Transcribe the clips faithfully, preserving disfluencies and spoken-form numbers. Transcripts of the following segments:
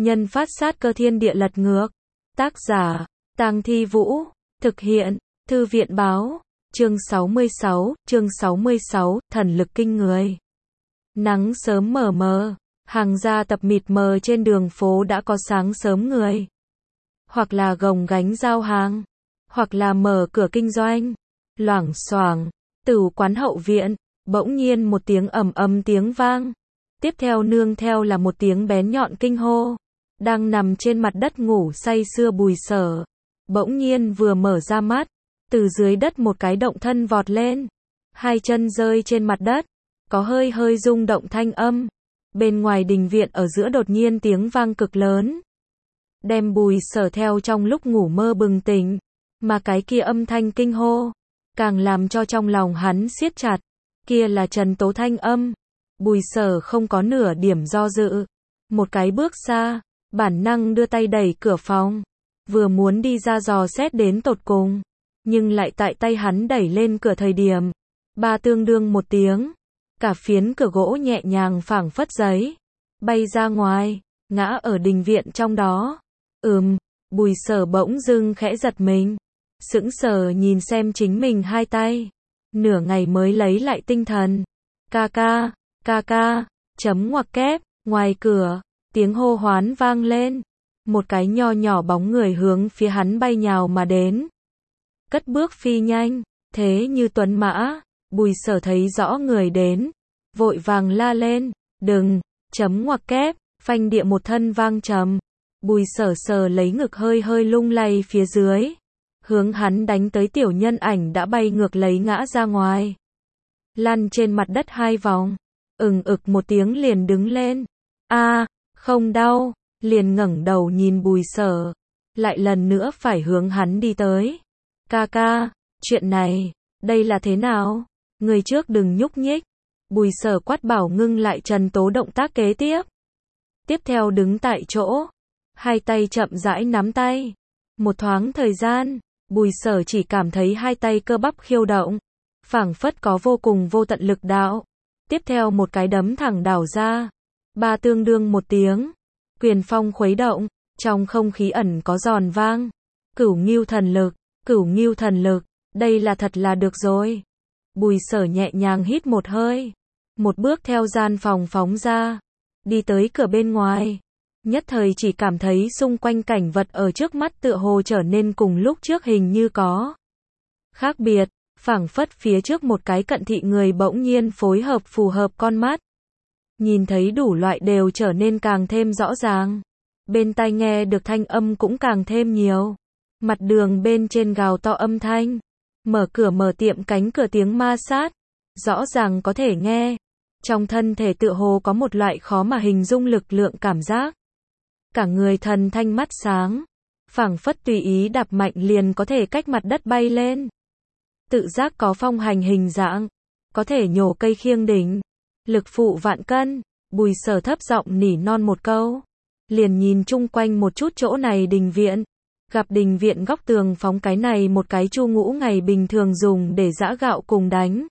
Nhân phát sát cơ thiên địa lật ngược. Tác giả, Tang Thi Vũ. Thực hiện, Thư viện báo. Chương sáu mươi sáu, chương sáu mươi sáu, thần lực kinh người. Nắng sớm mờ mờ, hàng gia tập mịt mờ trên đường phố đã có sáng sớm người. Hoặc là gồng gánh giao hàng, hoặc là mở cửa kinh doanh. Loảng xoảng, từ quán hậu viện, bỗng nhiên một tiếng ầm ầm tiếng vang. Tiếp theo nương theo là một tiếng bén nhọn kinh hô. Đang nằm trên mặt đất ngủ say sưa Bùi Sở, bỗng nhiên vừa mở ra mắt, từ dưới đất một cái động thân vọt lên, hai chân rơi trên mặt đất, có hơi hơi rung động thanh âm. Bên ngoài đình viện ở giữa đột nhiên tiếng vang cực lớn, đem Bùi Sở theo trong lúc ngủ mơ bừng tỉnh, mà cái kia âm thanh kinh hô, càng làm cho trong lòng hắn siết chặt, kia là Trần Tố thanh âm. Bùi Sở không có nửa điểm do dự, một cái bước xa, bản năng đưa tay đẩy cửa phòng, vừa muốn đi ra dò xét đến tột cùng, nhưng lại tại tay hắn đẩy lên cửa thời điểm, ba tương đương một tiếng, cả phiến cửa gỗ nhẹ nhàng phảng phất giấy, bay ra ngoài, ngã ở đình viện trong đó. Ừm, Bùi Sở bỗng dưng khẽ giật mình, sững sờ nhìn xem chính mình hai tay, nửa ngày mới lấy lại tinh thần. Ca ca, ca ca, chấm ngoặc kép, ngoài cửa, tiếng hô hoán vang lên, một cái nho nhỏ bóng người hướng phía hắn bay nhào mà đến. Cất bước phi nhanh, thế như tuấn mã. Bùi Sở thấy rõ người đến, vội vàng la lên, đừng, chấm ngoặc kép, phanh địa một thân vang trầm. Bùi Sở sờ lấy ngực hơi hơi lung lay phía dưới, hướng hắn đánh tới tiểu nhân ảnh đã bay ngược lấy ngã ra ngoài, lăn trên mặt đất hai vòng, ừng ực một tiếng liền đứng lên. A, không đau, liền ngẩng đầu nhìn Bùi Sở, lại lần nữa phải hướng hắn đi tới. Ca ca, chuyện này, đây là thế nào? Người trước đừng nhúc nhích. Bùi Sở quát bảo ngưng lại Trần Tố động tác kế tiếp. Tiếp theo đứng tại chỗ, hai tay chậm rãi nắm tay. Một thoáng thời gian, Bùi Sở chỉ cảm thấy hai tay cơ bắp khiêu động, phảng phất có vô cùng vô tận lực đạo. Tiếp theo một cái đấm thẳng đảo ra, ba tương đương một tiếng, quyền phong khuấy động, trong không khí ẩn có giòn vang. Cửu Ngưu thần lực, Cửu Ngưu thần lực, đây là thật là được rồi. Bùi Sở nhẹ nhàng hít một hơi, một bước theo gian phòng phóng ra, đi tới cửa bên ngoài. Nhất thời chỉ cảm thấy xung quanh cảnh vật ở trước mắt tựa hồ trở nên cùng lúc trước hình như có khác biệt, phảng phất phía trước một cái cận thị người bỗng nhiên phối hợp phù hợp con mắt. Nhìn thấy đủ loại đều trở nên càng thêm rõ ràng, bên tai nghe được thanh âm cũng càng thêm nhiều. Mặt đường bên trên gào to âm thanh, mở cửa mở tiệm cánh cửa tiếng ma sát, rõ ràng có thể nghe. Trong thân thể tựa hồ có một loại khó mà hình dung lực lượng cảm giác. Cả người thần thanh mắt sáng, phảng phất tùy ý đạp mạnh liền có thể cách mặt đất bay lên. Tự giác có phong hành hình dạng, có thể nhổ cây khiêng đỉnh, lực phụ vạn cân. Bùi Sở thấp giọng nỉ non một câu, liền nhìn chung quanh một chút chỗ này đình viện, gặp đình viện góc tường phóng cái này một cái chu ngũ ngày bình thường dùng để giã gạo cùng đánh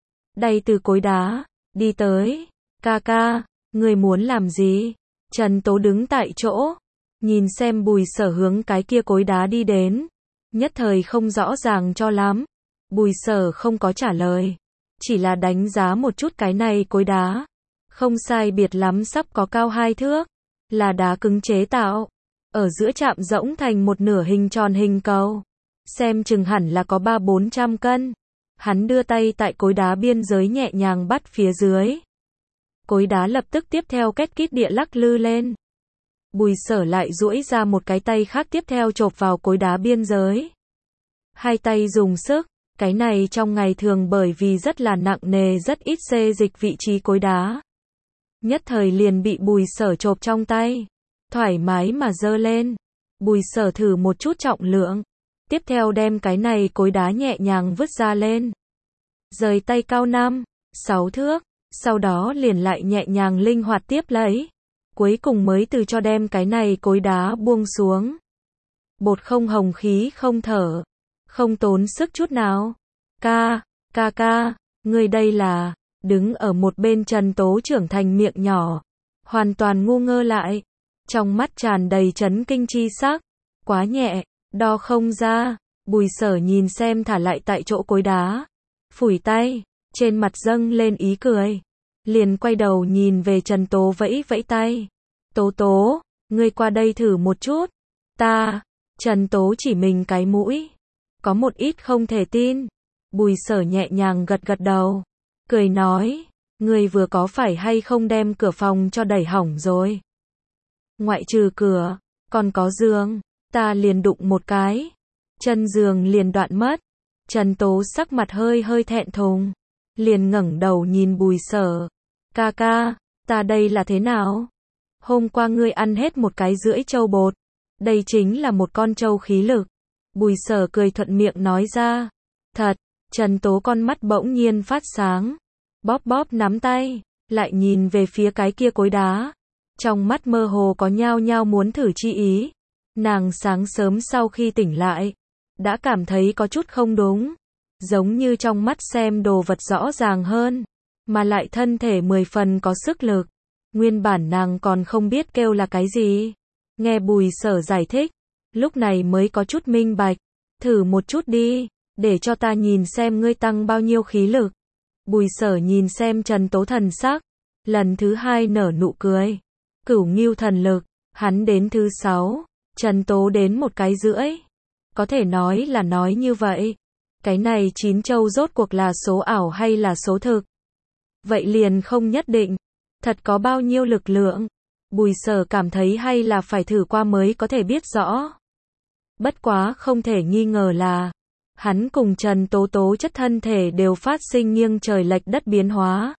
đay từ cối đá, đi tới. Ca ca, người muốn làm gì? Trần Tố đứng tại chỗ, nhìn xem Bùi Sở hướng cái kia cối đá đi đến, nhất thời không rõ ràng cho lắm. Bùi Sở không có trả lời, chỉ là đánh giá một chút cái này cối đá, không sai biệt lắm sắp có cao hai thước, là đá cứng chế tạo, ở giữa chạm rỗng thành một nửa hình tròn hình cầu, xem chừng hẳn là có ba bốn trăm cân. Hắn đưa tay tại cối đá biên giới nhẹ nhàng bắt phía dưới, cối đá lập tức tiếp theo két kít địa lắc lư lên. Bùi Sở lại duỗi ra một cái tay khác tiếp theo chộp vào cối đá biên giới. Hai tay dùng sức, cái này trong ngày thường bởi vì rất là nặng nề rất ít xê dịch vị trí cối đá. Nhất thời liền bị Bùi Sở chộp trong tay, thoải mái mà giơ lên. Bùi Sở thử một chút trọng lượng, tiếp theo đem cái này cối đá nhẹ nhàng vứt ra lên. Rời tay cao năm, sáu thước, sau đó liền lại nhẹ nhàng linh hoạt tiếp lấy. Cuối cùng mới từ cho đem cái này cối đá buông xuống. Bột không hồng khí không thở, không tốn sức chút nào. Ca, ca ca, người đây là, đứng ở một bên Trần Tố trưởng thành miệng nhỏ, hoàn toàn ngu ngơ lại. trong mắt tràn đầy chấn kinh chi sắc. Quá nhẹ, đo không ra. Bùi Sở nhìn xem thả lại tại chỗ cối đá. Phủi tay, trên mặt dâng lên ý cười. Liền quay đầu nhìn về Trần Tố vẫy vẫy tay. Tố Tố, ngươi qua đây thử một chút. Ta, Trần Tố chỉ mình cái mũi. Có một ít không thể tin. Bùi Sở nhẹ nhàng gật gật đầu. Cười nói, ngươi vừa có phải hay không đem cửa phòng cho đẩy hỏng rồi. Ngoại trừ cửa, còn có giường, ta liền đụng một cái. Chân giường liền đoạn mất. Trần Tố sắc mặt hơi hơi thẹn thùng. Liền ngẩng đầu nhìn Bùi Sở. Ca ca, ta đây là thế nào? Hôm qua ngươi ăn hết một cái rưỡi trâu bột. Đây chính là một con trâu khí lực. Bùi Sở cười thuận miệng nói ra. Thật, Trần Tố con mắt bỗng nhiên phát sáng. Bóp bóp nắm tay, lại nhìn về phía cái kia cối đá. Trong mắt mơ hồ có nhao nhao muốn thử chi ý. Nàng sáng sớm sau khi tỉnh lại, đã cảm thấy có chút không đúng. Giống như trong mắt xem đồ vật rõ ràng hơn, mà lại thân thể mười phần có sức lực. Nguyên bản nàng còn không biết kêu là cái gì. Nghe Bùi Sở giải thích, lúc này mới có chút minh bạch. Thử một chút đi, để cho ta nhìn xem ngươi tăng bao nhiêu khí lực. Bùi Sở nhìn xem Trần Tố thần sắc, lần thứ hai nở nụ cười. Cửu Ngưu thần lực, hắn đến thứ sáu, Trần Tố đến một cái rưỡi. Có thể nói là nói như vậy. Cái này chín châu rốt cuộc là số ảo hay là số thực? Vậy liền không nhất định. Thật có bao nhiêu lực lượng? Bùi Sở cảm thấy hay là phải thử qua mới có thể biết rõ. Bất quá không thể nghi ngờ là hắn cùng Trần Tố tố chất thân thể đều phát sinh nghiêng trời lệch đất biến hóa.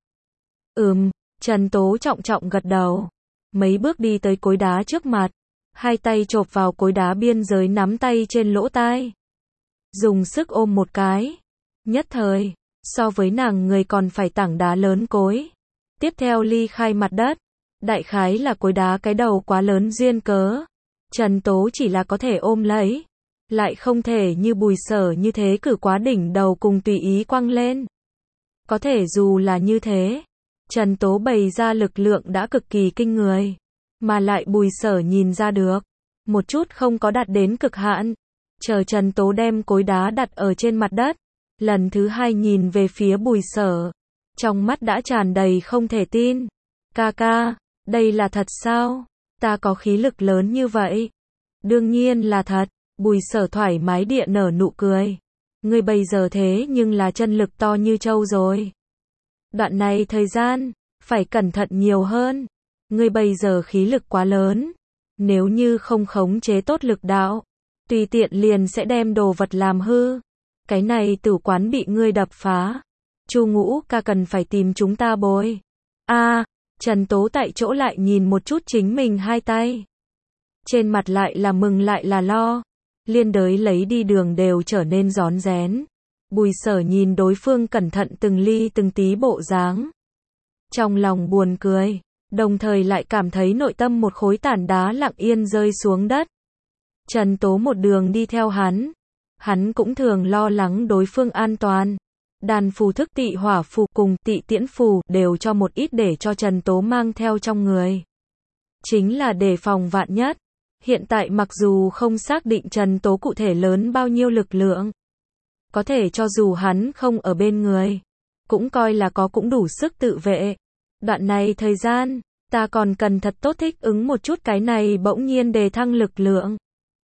Ừm, Trần Tố trọng trọng gật đầu. Mấy bước đi tới cối đá trước mặt. Hai tay chộp vào cối đá biên giới nắm tay trên lỗ tai. Dùng sức ôm một cái. Nhất thời, so với nàng người còn phải tảng đá lớn cối. Tiếp theo ly khai mặt đất. Đại khái là cối đá cái đầu quá lớn duyên cớ. Trần Tố chỉ là có thể ôm lấy. Lại không thể như Bùi Sở như thế cử quá đỉnh đầu cùng tùy ý quăng lên. Có thể dù là như thế, Trần Tố bày ra lực lượng đã cực kỳ kinh người. Mà lại Bùi Sở nhìn ra được. Một chút không có đạt đến cực hạn. Chờ Trần Tố đem cối đá đặt ở trên mặt đất. Lần thứ hai nhìn về phía Bùi Sở. Trong mắt đã tràn đầy không thể tin. Ca ca, đây là thật sao? Ta có khí lực lớn như vậy? Đương nhiên là thật. Bùi Sở thoải mái địa nở nụ cười. Ngươi bây giờ thế nhưng là chân lực to như trâu rồi. Đoạn này thời gian, phải cẩn thận nhiều hơn. Ngươi bây giờ khí lực quá lớn. Nếu như không khống chế tốt lực đạo, tùy tiện liền sẽ đem đồ vật làm hư. Cái này tử quán bị ngươi đập phá. Chu Ngũ ca cần phải tìm chúng ta bồi. A, à, Trần Tố tại chỗ lại nhìn một chút chính mình hai tay. Trên mặt lại là mừng lại là lo. Liên đới lấy đi đường đều trở nên rón rén. Bùi Sở nhìn đối phương cẩn thận từng ly từng tí bộ dáng. Trong lòng buồn cười, đồng thời lại cảm thấy nội tâm một khối tảng đá lặng yên rơi xuống đất. Trần Tố một đường đi theo hắn. Hắn cũng thường lo lắng đối phương an toàn. Đàn phù thức tị hỏa phù cùng tị tiễn phù đều cho một ít để cho Trần Tố mang theo trong người. Chính là đề phòng vạn nhất. Hiện tại mặc dù không xác định Trần Tố cụ thể lớn bao nhiêu lực lượng. Có thể cho dù hắn không ở bên người. Cũng coi là có cũng đủ sức tự vệ. Đoạn này thời gian, ta còn cần thật tốt thích ứng một chút cái này bỗng nhiên đề thăng lực lượng.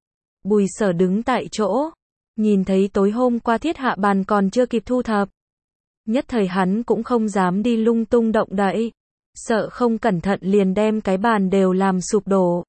Bùi Sở đứng tại chỗ. Nhìn thấy tối hôm qua thiết hạ bàn còn chưa kịp thu thập. Nhất thời hắn cũng không dám đi lung tung động đậy. Sợ không cẩn thận liền đem cái bàn đều làm sụp đổ.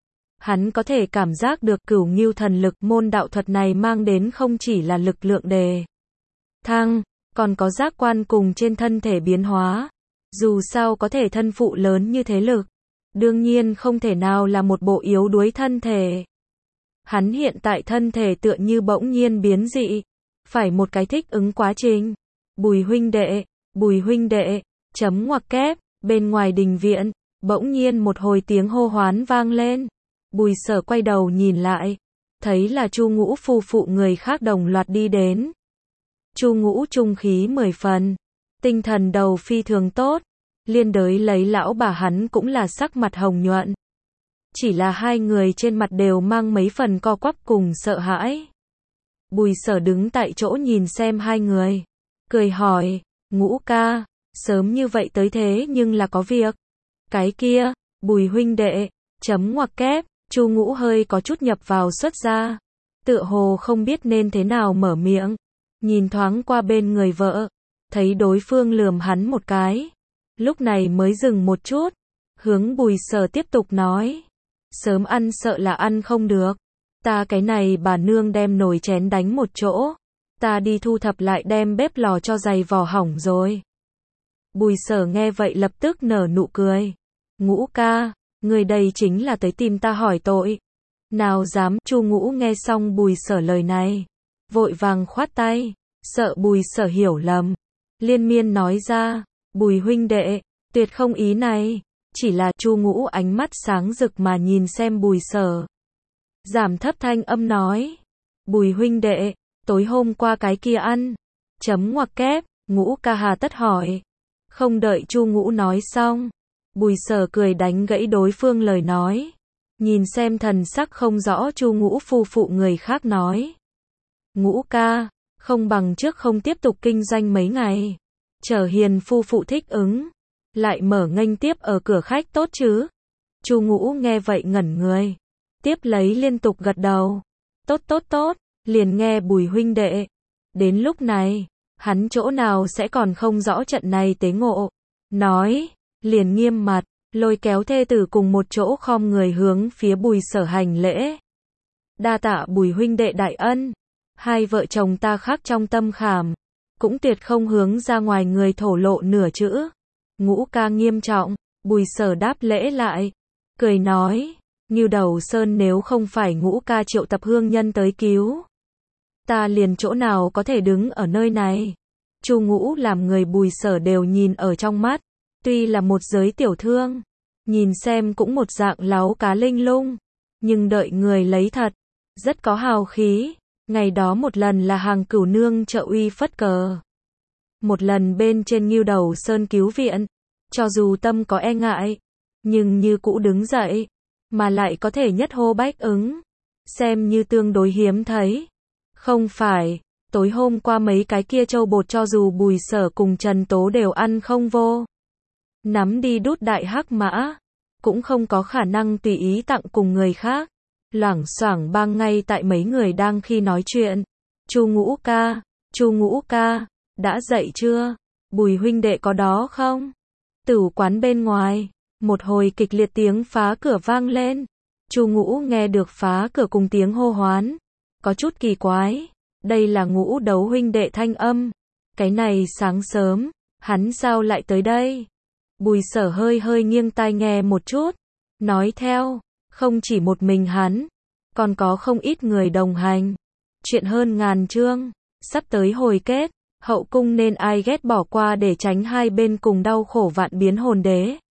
Hắn có thể cảm giác được Cửu Ngưu thần lực môn đạo thuật này mang đến không chỉ là lực lượng đề thăng, còn có giác quan cùng trên thân thể biến hóa. Dù sao có thể thân phụ lớn như thế lực, đương nhiên không thể nào là một bộ yếu đuối thân thể. Hắn hiện tại thân thể tựa như bỗng nhiên biến dị, phải một cái thích ứng quá trình. Bùi huynh đệ, Bùi huynh đệ, chấm ngoặc kép, bên ngoài đình viện, bỗng nhiên một hồi tiếng hô hoán vang lên. Bùi Sở quay đầu nhìn lại, thấy là Chu Ngũ phu phụ người khác đồng loạt đi đến. Chu Ngũ trung khí mười phần, tinh thần đầu phi thường tốt, liên đới lấy lão bà hắn cũng là sắc mặt hồng nhuận. chỉ là hai người trên mặt đều mang mấy phần co quắp cùng sợ hãi. Bùi Sở đứng tại chỗ nhìn xem hai người, cười hỏi, Ngũ ca, sớm như vậy tới thế nhưng là có việc. Cái kia, Bùi huynh đệ, chấm ngoặc kép, Chu Ngũ hơi có chút nhập vào xuất ra, tựa hồ không biết nên thế nào mở miệng, nhìn thoáng qua bên người vợ, thấy đối phương lườm hắn một cái, lúc này mới dừng một chút, hướng Bùi Sở tiếp tục nói, sớm ăn sợ là ăn không được, ta cái này bà nương đem nồi chén đánh một chỗ, ta đi thu thập lại đem bếp lò cho giày vò hỏng rồi. Bùi Sở nghe vậy lập tức nở nụ cười, Ngũ ca, người đây chính là tới tìm ta hỏi tội. Nào dám. Chu Ngũ nghe xong Bùi Sở lời này, vội vàng khoát tay, sợ Bùi Sở hiểu lầm, liên miên nói ra, Bùi huynh đệ, tuyệt không ý này, chỉ là. Chu Ngũ ánh mắt sáng rực mà nhìn xem Bùi Sở, giảm thấp thanh âm nói, Bùi huynh đệ, tối hôm qua cái kia ăn, chấm ngoặc kép, Ngũ ca hà tất hỏi. Không đợi Chu Ngũ nói xong, Bùi Sở cười đánh gãy đối phương lời nói, nhìn xem thần sắc không rõ Chu Ngũ phu phụ người khác nói, Ngũ ca, không bằng trước không tiếp tục kinh doanh mấy ngày, chờ Hiền phu phụ thích ứng, lại mở nghênh tiếp ở cửa khách tốt chứ. Chu Ngũ nghe vậy ngẩn người, tiếp lấy liên tục gật đầu, tốt tốt tốt, liền nghe Bùi huynh đệ. Đến lúc này, hắn chỗ nào sẽ còn không rõ trận này tế ngộ, nói, liền nghiêm mặt, lôi kéo thê tử cùng một chỗ khom người hướng phía Bùi Sở hành lễ. Đa tạ Bùi huynh đệ đại ân, hai vợ chồng ta khắc trong tâm khảm, cũng tuyệt không hướng ra ngoài người thổ lộ nửa chữ. Ngũ ca nghiêm trọng, Bùi Sở đáp lễ lại, cười nói, Ngưu Đầu Sơn nếu không phải Ngũ ca triệu tập hương nhân tới cứu, ta liền chỗ nào có thể đứng ở nơi này. Chu Ngũ làm người Bùi Sở đều nhìn ở trong mắt, tuy là một giới tiểu thương, nhìn xem cũng một dạng láo cá linh lung, nhưng đợi người lấy thật, rất có hào khí. Ngày đó một lần là hàng Cửu nương trợ uy phất cờ, một lần bên trên Ngưu Đầu Sơn cứu viện, cho dù tâm có e ngại, nhưng như cũ đứng dậy, mà lại có thể nhất hô bách ứng, xem như tương đối hiếm thấy. Không phải, tối hôm qua mấy cái kia châu bột cho dù Bùi Sở cùng Trần Tố đều ăn không vô, nắm đi đút đại hắc mã, cũng không có khả năng tùy ý tặng cùng người khác. Loảng xoảng bang ngay tại mấy người đang khi nói chuyện. Chu Ngũ ca, Chu Ngũ ca, đã dậy chưa? Bùi huynh đệ có đó không? Tửu quán bên ngoài, một hồi kịch liệt tiếng phá cửa vang lên. Chu Ngũ nghe được phá cửa cùng tiếng hô hoán, có chút kỳ quái, đây là Ngũ Đấu huynh đệ thanh âm. Cái này sáng sớm, hắn sao lại tới đây? Bùi Sở hơi hơi nghiêng tai nghe một chút, nói theo, không chỉ một mình hắn, còn có không ít người đồng hành. Chuyện hơn ngàn chương, sắp tới hồi kết, hậu cung nên ai ghét bỏ qua để tránh hai bên cùng đau khổ vạn biến hồn đế.